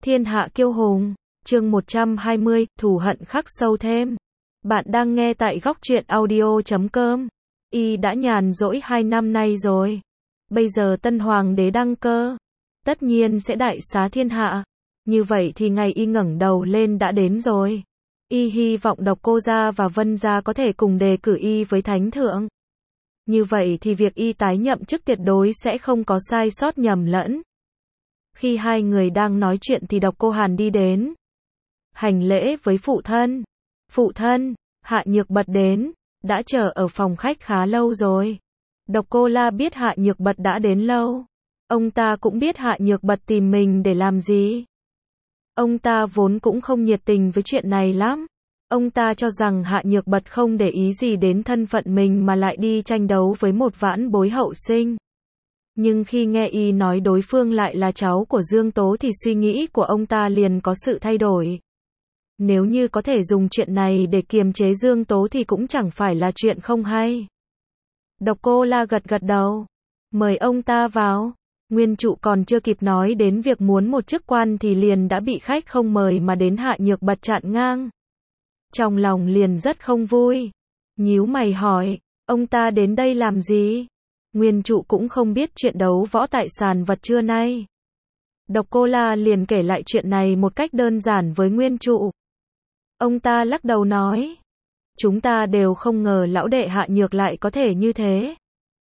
Thiên hạ kiêu hùng, chương 120, thù hận khắc sâu thêm. Bạn đang nghe tại góc truyện audio.com. Y đã nhàn rỗi 2 năm nay rồi. Bây giờ tân hoàng đế đăng cơ, tất nhiên sẽ đại xá thiên hạ. Như vậy thì ngày Y ngẩng đầu lên đã đến rồi. Y hy vọng Độc Cô gia và Vân gia có thể cùng đề cử Y với thánh thượng. Như vậy thì việc Y tái nhậm chức tuyệt đối sẽ không có sai sót nhầm lẫn. Khi hai người đang nói chuyện thì Độc Cô Hàn đi đến, hành lễ với phụ thân. Phụ thân, Hạ Nhược Bật đến, đã chờ ở phòng khách khá lâu rồi. Độc Cô La biết Hạ Nhược Bật đã đến lâu. Ông ta cũng biết Hạ Nhược Bật tìm mình để làm gì. Ông ta vốn cũng không nhiệt tình với chuyện này lắm. Ông ta cho rằng Hạ Nhược Bật không để ý gì đến thân phận mình mà lại đi tranh đấu với một vãn bối hậu sinh. Nhưng khi nghe Y nói đối phương lại là cháu của Dương Tố thì suy nghĩ của ông ta liền có sự thay đổi. Nếu như có thể dùng chuyện này để kiềm chế Dương Tố thì cũng chẳng phải là chuyện không hay. Độc Cô La gật gật đầu, mời ông ta vào. Nguyên Trụ còn chưa kịp nói đến việc muốn một chức quan thì liền đã bị khách không mời mà đến Hạ Nhược Bật chặn ngang. Trong lòng liền rất không vui, nhíu mày hỏi, ông ta đến đây làm gì? Nguyên Trụ cũng không biết chuyện đấu võ tại sàn vật trưa nay. Độc Cô La liền kể lại chuyện này một cách đơn giản với Nguyên Trụ. Ông ta lắc đầu nói, chúng ta đều không ngờ lão đệ Hạ Nhược lại có thể như thế.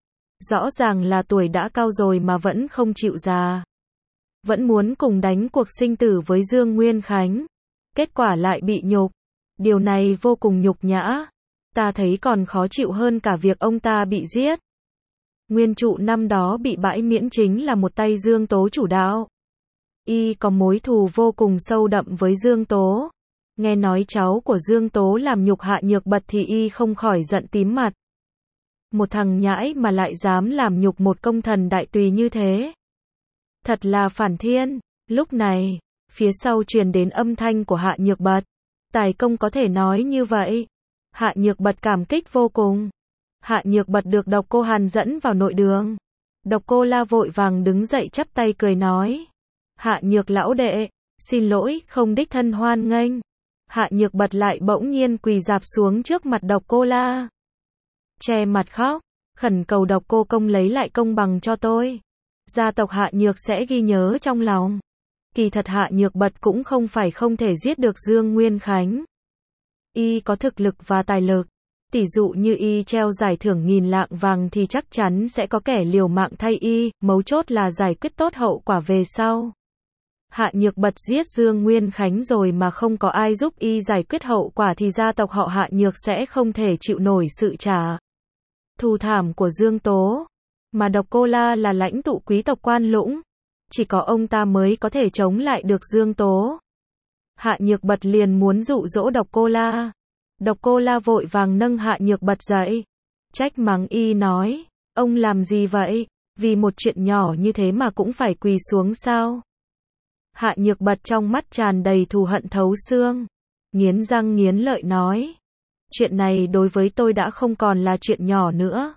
Rõ ràng là tuổi đã cao rồi mà vẫn không chịu già. Vẫn muốn cùng đánh cuộc sinh tử với Dương Nguyên Khánh. Kết quả lại bị nhục. Điều này vô cùng nhục nhã. Ta thấy còn khó chịu hơn cả việc ông ta bị giết. Nguyên Trụ năm đó bị bãi miễn chính là một tay Dương Tố chủ đạo. Y có mối thù vô cùng sâu đậm với Dương Tố. Nghe nói cháu của Dương Tố làm nhục Hạ Nhược Bật thì Y không khỏi giận tím mặt. Một thằng nhãi mà lại dám làm nhục một công thần đại tùy như thế. Thật là phản thiên. Lúc này, phía sau truyền đến âm thanh của Hạ Nhược Bật. Tài công có thể nói như vậy. Hạ Nhược Bật cảm kích vô cùng. Hạ Nhược Bật được Độc Cô Hàn dẫn vào nội đường. Độc Cô La vội vàng đứng dậy chắp tay cười nói. Hạ Nhược lão đệ, xin lỗi không đích thân hoan nghênh. Hạ Nhược Bật lại bỗng nhiên quỳ rạp xuống trước mặt Độc Cô La. Che mặt khóc, khẩn cầu Độc Cô công lấy lại công bằng cho tôi. Gia tộc Hạ Nhược sẽ ghi nhớ trong lòng. Kỳ thật Hạ Nhược Bật cũng không phải không thể giết được Dương Nguyên Khánh. Y có thực lực và tài lực. Tỷ dụ như Y treo giải thưởng 1000 lạng vàng thì chắc chắn sẽ có kẻ liều mạng thay Y, mấu chốt là giải quyết tốt hậu quả về sau. Hạ Nhược Bật giết Dương Nguyên Khánh rồi mà không có ai giúp Y giải quyết hậu quả thì gia tộc họ Hạ Nhược sẽ không thể chịu nổi sự trả thù thảm của Dương Tố. Mà Độc Cô La là lãnh tụ quý tộc Quan Lũng. Chỉ có ông ta mới có thể chống lại được Dương Tố. Hạ Nhược Bật liền muốn dụ dỗ Độc Cô La. Độc Cô La vội vàng nâng Hạ Nhược Bật dậy. Trách mắng Y nói, ông làm gì vậy? Vì một chuyện nhỏ như thế mà cũng phải quỳ xuống sao? Hạ Nhược Bật trong mắt tràn đầy thù hận thấu xương. Nghiến răng nghiến lợi nói. Chuyện này đối với tôi đã không còn là chuyện nhỏ nữa.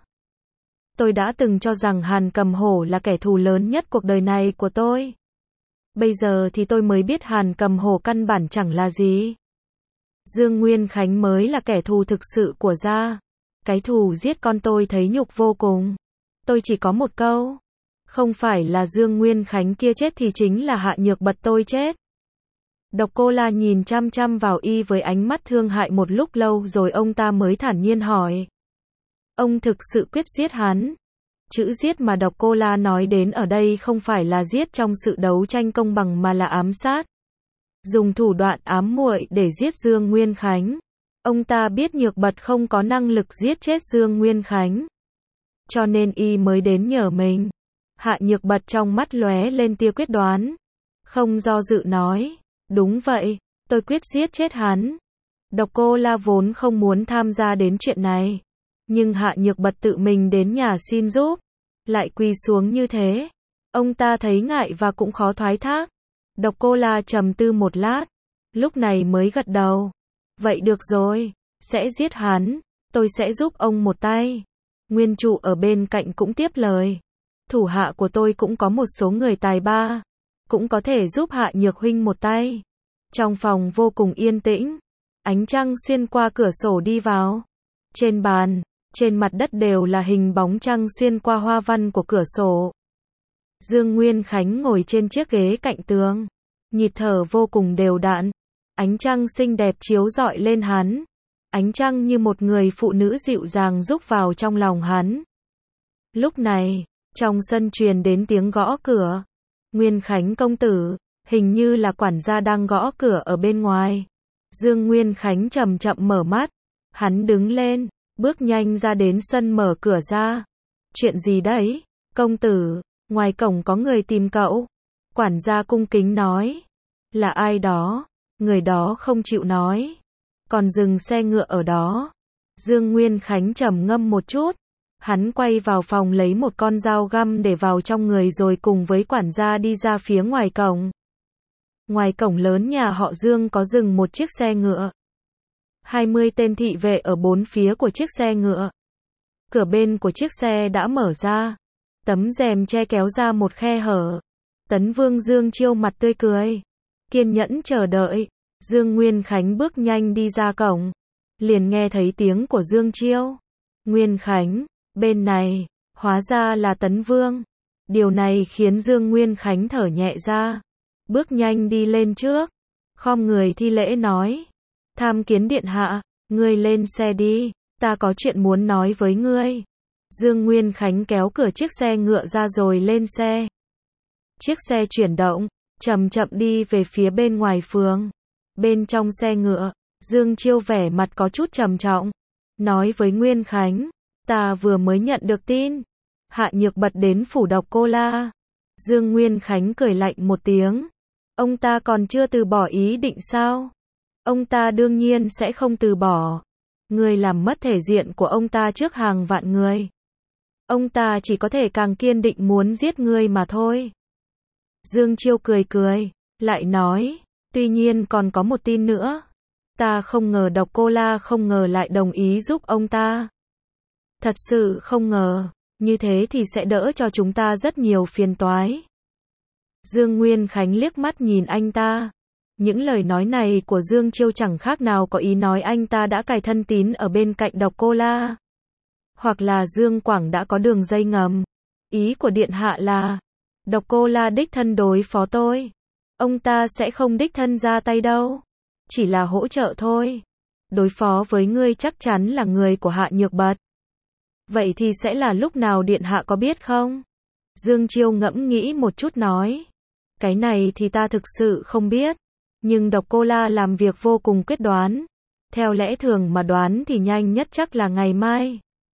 Tôi đã từng cho rằng Hàn Cầm Hổ là kẻ thù lớn nhất cuộc đời này của tôi. Bây giờ thì tôi mới biết Hàn Cầm Hổ căn bản chẳng là gì. Dương Nguyên Khánh mới là kẻ thù thực sự của gia. Cái thù giết con tôi thấy nhục vô cùng. Tôi chỉ có một câu. Không phải là Dương Nguyên Khánh kia chết thì chính là Hạ Nhược Bật tôi chết. Độc Cô La nhìn chăm chăm vào Y với ánh mắt thương hại một lúc lâu rồi ông ta mới thản nhiên hỏi. Ông thực sự quyết giết hắn? Chữ giết mà Độc Cô La nói đến ở đây không phải là giết trong sự đấu tranh công bằng mà là ám sát. Dùng thủ đoạn ám muội để giết Dương Nguyên Khánh. Ông ta biết Nhược Bật không có năng lực giết chết Dương Nguyên Khánh. Cho nên Y mới đến nhờ mình. Hạ Nhược Bật trong mắt lóe lên tia quyết đoán. Không do dự nói. Đúng vậy, tôi quyết giết chết hắn. Độc Cô La vốn không muốn tham gia đến chuyện này. Nhưng Hạ Nhược Bật tự mình đến nhà xin giúp. Lại quỳ xuống như thế. Ông ta thấy ngại và cũng khó thoái thác. Độc Cô La trầm tư một lát. Lúc này mới gật đầu. Vậy được rồi, sẽ giết hắn. Tôi sẽ giúp ông một tay. Nguyên Trụ ở bên cạnh cũng tiếp lời. Thủ hạ của tôi cũng có một số người tài ba. cũng có thể giúp Hạ Nhược huynh một tay. Trong phòng vô cùng yên tĩnh, ánh trăng xuyên qua cửa sổ đi vào. Trên bàn, trên mặt đất đều là hình bóng trăng xuyên qua hoa văn của cửa sổ. Dương Nguyên Khánh ngồi trên chiếc ghế cạnh tường, nhịp thở vô cùng đều đặn. Ánh trăng xinh đẹp chiếu rọi lên hắn. Ánh trăng như một người phụ nữ dịu dàng rúc vào trong lòng hắn. Lúc này, trong sân truyền đến tiếng gõ cửa. Nguyên Khánh công tử, hình như là quản gia đang gõ cửa ở bên ngoài. Dương Nguyên Khánh chậm chậm mở mắt. Hắn đứng lên, bước nhanh ra đến sân mở cửa ra. Chuyện gì đấy, công tử, ngoài cổng có người tìm cậu. Quản gia cung kính nói. Là ai đó? Người đó không chịu nói. Còn dừng xe ngựa ở đó. Dương Nguyên Khánh trầm ngâm một chút. Hắn quay vào phòng lấy một con dao găm để vào trong người rồi cùng với quản gia đi ra phía ngoài cổng. Ngoài cổng lớn nhà họ Dương có dừng một chiếc xe ngựa. 20 tên thị vệ ở bốn phía của chiếc xe ngựa. Cửa bên của chiếc xe đã mở ra. Tấm rèm che kéo ra một khe hở. Tấn Vương Dương Chiêu mặt tươi cười, kiên nhẫn chờ đợi. Dương Nguyên Khánh bước nhanh đi ra cổng. Liền nghe thấy tiếng của Dương Chiêu. Nguyên Khánh, bên này, hóa ra là Tấn Vương. Điều này khiến Dương Nguyên Khánh thở nhẹ ra. Bước nhanh đi lên trước. Khom người thi lễ nói. Tham kiến điện hạ, ngươi lên xe đi, ta có chuyện muốn nói với ngươi. Dương Nguyên Khánh kéo cửa chiếc xe ngựa ra rồi lên xe. Chiếc xe chuyển động, chậm chậm đi về phía bên ngoài phường. Bên trong xe ngựa, Dương Chiêu vẻ mặt có chút trầm trọng. Nói với Nguyên Khánh, ta vừa mới nhận được tin. Hạ Nhược Bật đến phủ Độc Cô La. Dương Nguyên Khánh cười lạnh một tiếng. Ông ta còn chưa từ bỏ ý định sao? Ông ta đương nhiên sẽ không từ bỏ. Ngươi làm mất thể diện của ông ta trước hàng vạn người. Ông ta chỉ có thể càng kiên định muốn giết ngươi mà thôi. Dương Chiêu cười cười, lại nói, tuy nhiên còn có một tin nữa. Ta không ngờ Độc Cô La không ngờ lại đồng ý giúp ông ta. Thật sự không ngờ, như thế thì sẽ đỡ cho chúng ta rất nhiều phiền toái. Dương Nguyên Khánh liếc mắt nhìn anh ta. Những lời nói này của Dương Chiêu chẳng khác nào có ý nói anh ta đã cài thân tín ở bên cạnh Độc Cô La. Hoặc là Dương Quảng đã có đường dây ngầm. Ý của điện hạ là, Độc Cô La đích thân đối phó tôi. Ông ta sẽ không đích thân ra tay đâu. Chỉ là hỗ trợ thôi. Đối phó với ngươi chắc chắn là người của Hạ Nhược Bật. Vậy thì sẽ là lúc nào điện hạ có biết không? Dương Chiêu ngẫm nghĩ một chút nói. Cái này thì ta thực sự không biết. Nhưng Độc Cô La làm việc vô cùng quyết đoán. Theo lẽ thường mà đoán thì nhanh nhất chắc là ngày mai.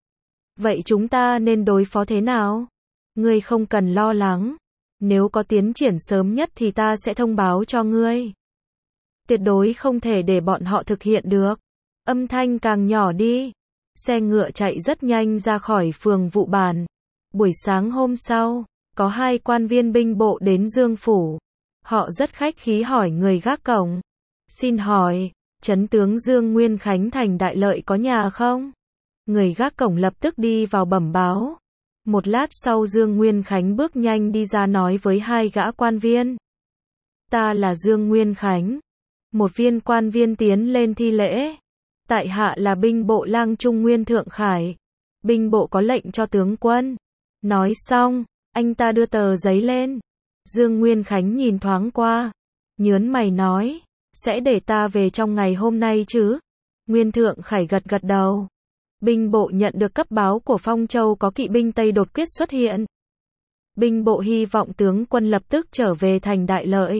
Vậy chúng ta nên đối phó thế nào? Ngươi không cần lo lắng. Nếu có tiến triển sớm nhất thì ta sẽ thông báo cho ngươi. Tuyệt đối không thể để bọn họ thực hiện được. Âm thanh càng nhỏ đi. Xe ngựa chạy rất nhanh ra khỏi phường Vụ Bản. Buổi sáng hôm sau, có 2 quan viên binh bộ đến Dương phủ. Họ rất khách khí hỏi người gác cổng. Xin hỏi, Trấn tướng Dương Nguyên Khánh thành Đại Lợi có nhà không? Người gác cổng lập tức đi vào bẩm báo. Một lát sau Dương Nguyên Khánh bước nhanh đi ra nói với 2 gã quan viên. Ta là Dương Nguyên Khánh. Một viên quan viên tiến lên thi lễ. Tại hạ là binh bộ lang trung Nguyên Thượng Khải. Binh bộ có lệnh cho tướng quân. Nói xong, anh ta đưa tờ giấy lên. Dương Nguyên Khánh nhìn thoáng qua. Nhớn mày nói, sẽ để ta về trong ngày hôm nay chứ? Nguyên Thượng Khải gật gật đầu. Binh bộ nhận được cấp báo của Phong Châu có kỵ binh Tây đột quyết xuất hiện. Binh bộ hy vọng tướng quân lập tức trở về thành Đại Lợi.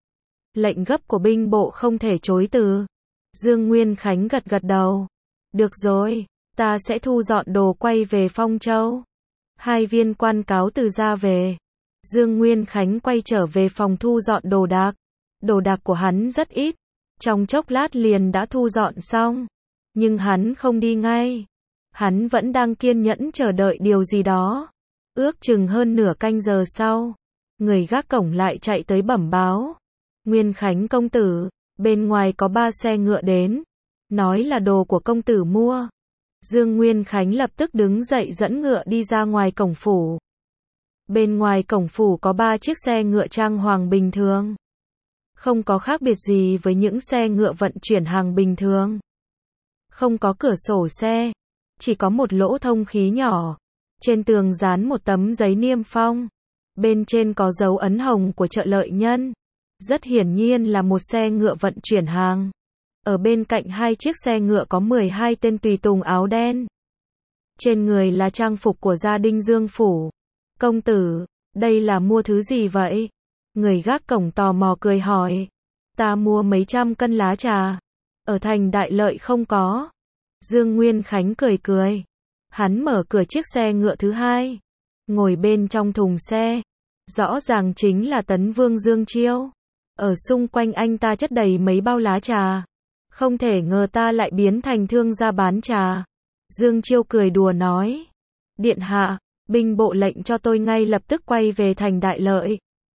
Lệnh gấp của binh bộ không thể chối từ. Dương Nguyên Khánh gật gật đầu. Được rồi, ta sẽ thu dọn đồ quay về Phong Châu. 2 viên quan cáo từ ra về. Dương Nguyên Khánh quay trở về phòng thu dọn đồ đạc. Đồ đạc của hắn rất ít. Trong chốc lát liền đã thu dọn xong. Nhưng hắn không đi ngay. Hắn vẫn đang kiên nhẫn chờ đợi điều gì đó. Ước chừng hơn nửa canh giờ sau. Người gác cổng lại chạy tới bẩm báo. Nguyên Khánh công tử, bên ngoài có 3 xe ngựa đến. Nói là đồ của công tử mua. Dương Nguyên Khánh lập tức đứng dậy dẫn ngựa đi ra ngoài cổng phủ. Bên ngoài cổng phủ có 3 chiếc xe ngựa trang hoàng bình thường. Không có khác biệt gì với những xe ngựa vận chuyển hàng bình thường. Không có cửa sổ xe, chỉ có một lỗ thông khí nhỏ. Trên tường dán một tấm giấy niêm phong. Bên trên có dấu ấn hồng của chợ Lợi Nhân. Rất hiển nhiên là một xe ngựa vận chuyển hàng. Ở bên cạnh 2 chiếc xe ngựa có 12 tên tùy tùng áo đen. Trên người là trang phục của gia đình Dương phủ. Công tử, đây là mua thứ gì vậy? Người gác cổng tò mò cười hỏi. Ta mua mấy trăm cân lá trà. Ở thành Đại Lợi không có. Dương Nguyên Khánh cười cười. Hắn mở cửa chiếc xe ngựa thứ 2. Ngồi bên trong thùng xe. Rõ ràng chính là Tấn Vương Dương Chiêu. Ở xung quanh anh ta chất đầy mấy bao lá trà. Không thể ngờ ta lại biến thành thương gia bán trà. Dương Chiêu cười đùa nói. Điện hạ, binh bộ lệnh cho tôi ngay lập tức quay về thành Đại Lợi.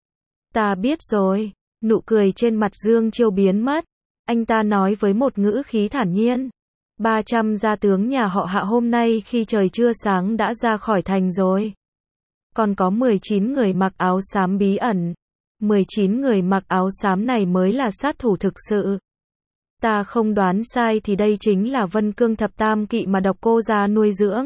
Ta biết rồi. Nụ cười trên mặt Dương Chiêu biến mất. Anh ta nói với một ngữ khí thản nhiên. 300 gia tướng nhà họ Hạ hôm nay khi trời chưa sáng đã ra khỏi thành rồi. Còn có 19 người mặc áo xám bí ẩn. 19 người mặc áo xám này mới là sát thủ thực sự. Ta không đoán sai thì đây chính là Vân Cương Thập Tam Kỵ mà Độc Cô gia nuôi dưỡng.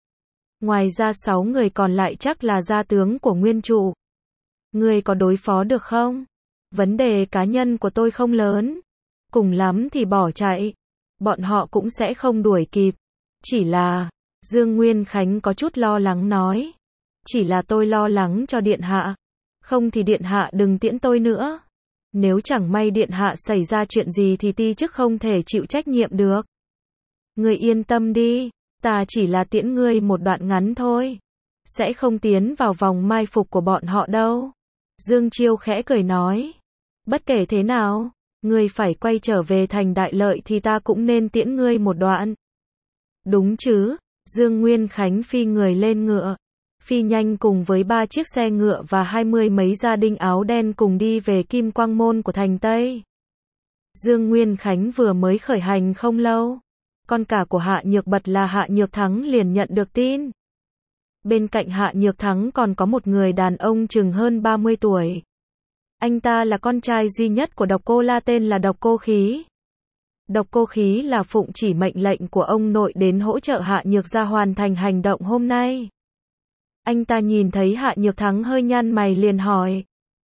Ngoài ra 6 người còn lại chắc là gia tướng của Nguyên Trụ. Ngươi có đối phó được không? Vấn đề cá nhân của tôi không lớn. Cùng lắm thì bỏ chạy. Bọn họ cũng sẽ không đuổi kịp. Chỉ là, Dương Nguyên Khánh có chút lo lắng nói. Chỉ là tôi lo lắng cho điện hạ. Không thì điện hạ đừng tiễn tôi nữa. Nếu chẳng may điện hạ xảy ra chuyện gì thì ti chức không thể chịu trách nhiệm được. Ngươi yên tâm đi, ta chỉ là tiễn ngươi một đoạn ngắn thôi. Sẽ không tiến vào vòng mai phục của bọn họ đâu. Dương Chiêu khẽ cười nói. Bất kể thế nào, ngươi phải quay trở về thành Đại Lợi thì ta cũng nên tiễn ngươi một đoạn. Đúng chứ, Dương Nguyên Khánh phi người lên ngựa. Phi nhanh cùng với 3 chiếc xe ngựa và 20 mấy gia đình áo đen cùng đi về Kim Quang Môn của thành Tây. Dương Nguyên Khánh vừa mới khởi hành không lâu. Con cả của Hạ Nhược Bật là Hạ Nhược Thắng liền nhận được tin. Bên cạnh Hạ Nhược Thắng còn có một người đàn ông chừng hơn 30 tuổi. Anh ta là con trai duy nhất của Độc Cô La tên là Độc Cô Khí. Độc Cô Khí là phụng chỉ mệnh lệnh của ông nội đến hỗ trợ Hạ Nhược gia hoàn thành hành động hôm nay. Anh ta nhìn thấy Hạ Nhược Thắng hơi nhăn mày liền hỏi.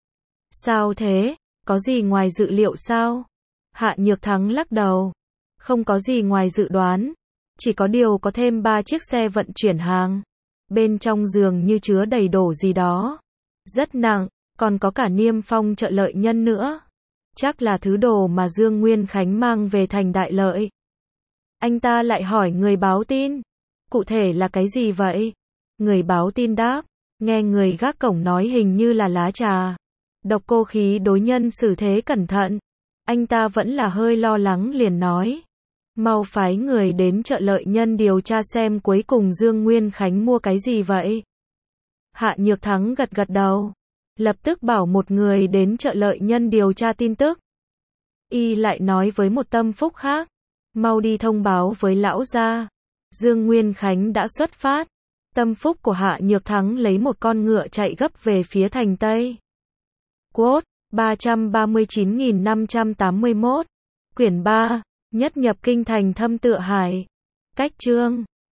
Sao thế? Có gì ngoài dự liệu sao? Hạ Nhược Thắng lắc đầu. Không có gì ngoài dự đoán. Chỉ có điều có thêm 3 chiếc xe vận chuyển hàng. Bên trong giường như chứa đầy đồ gì đó. Rất nặng, còn có cả niêm phong chợ Lợi Nhân nữa. Chắc là thứ đồ mà Dương Nguyên Khánh mang về thành Đại Lợi. Anh ta lại hỏi người báo tin. Cụ thể là cái gì vậy? Người báo tin đáp. Nghe người gác cổng nói hình như là lá trà. Độc Cô Khí đối nhân xử thế cẩn thận. Anh ta vẫn là hơi lo lắng liền nói. Mau phái người đến chợ Lợi Nhân điều tra xem cuối cùng Dương Nguyên Khánh mua cái gì vậy. Hạ Nhược Thắng gật gật đầu. Lập tức bảo một người đến chợ Lợi Nhân điều tra tin tức. Y lại nói với một tâm phúc khác. Mau đi thông báo với lão gia. Dương Nguyên Khánh đã xuất phát. Tâm phúc của Hạ Nhược Thắng lấy một con ngựa chạy gấp về phía thành Tây. Quote 339.581. Quyển 3. Nhất nhập kinh thành thâm tựa hải. Cách chương